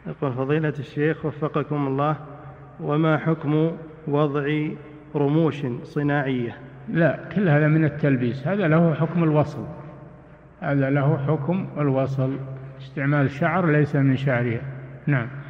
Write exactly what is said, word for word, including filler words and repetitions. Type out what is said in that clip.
يقول فضيلة الشيخ وفقكم الله، وما حكم وضع رموش صناعية؟ لا، كل هذا من التلبيس، هذا له حكم الوصل، هذا له حكم الوصل، استعمال الشعر ليس من شعرها. نعم.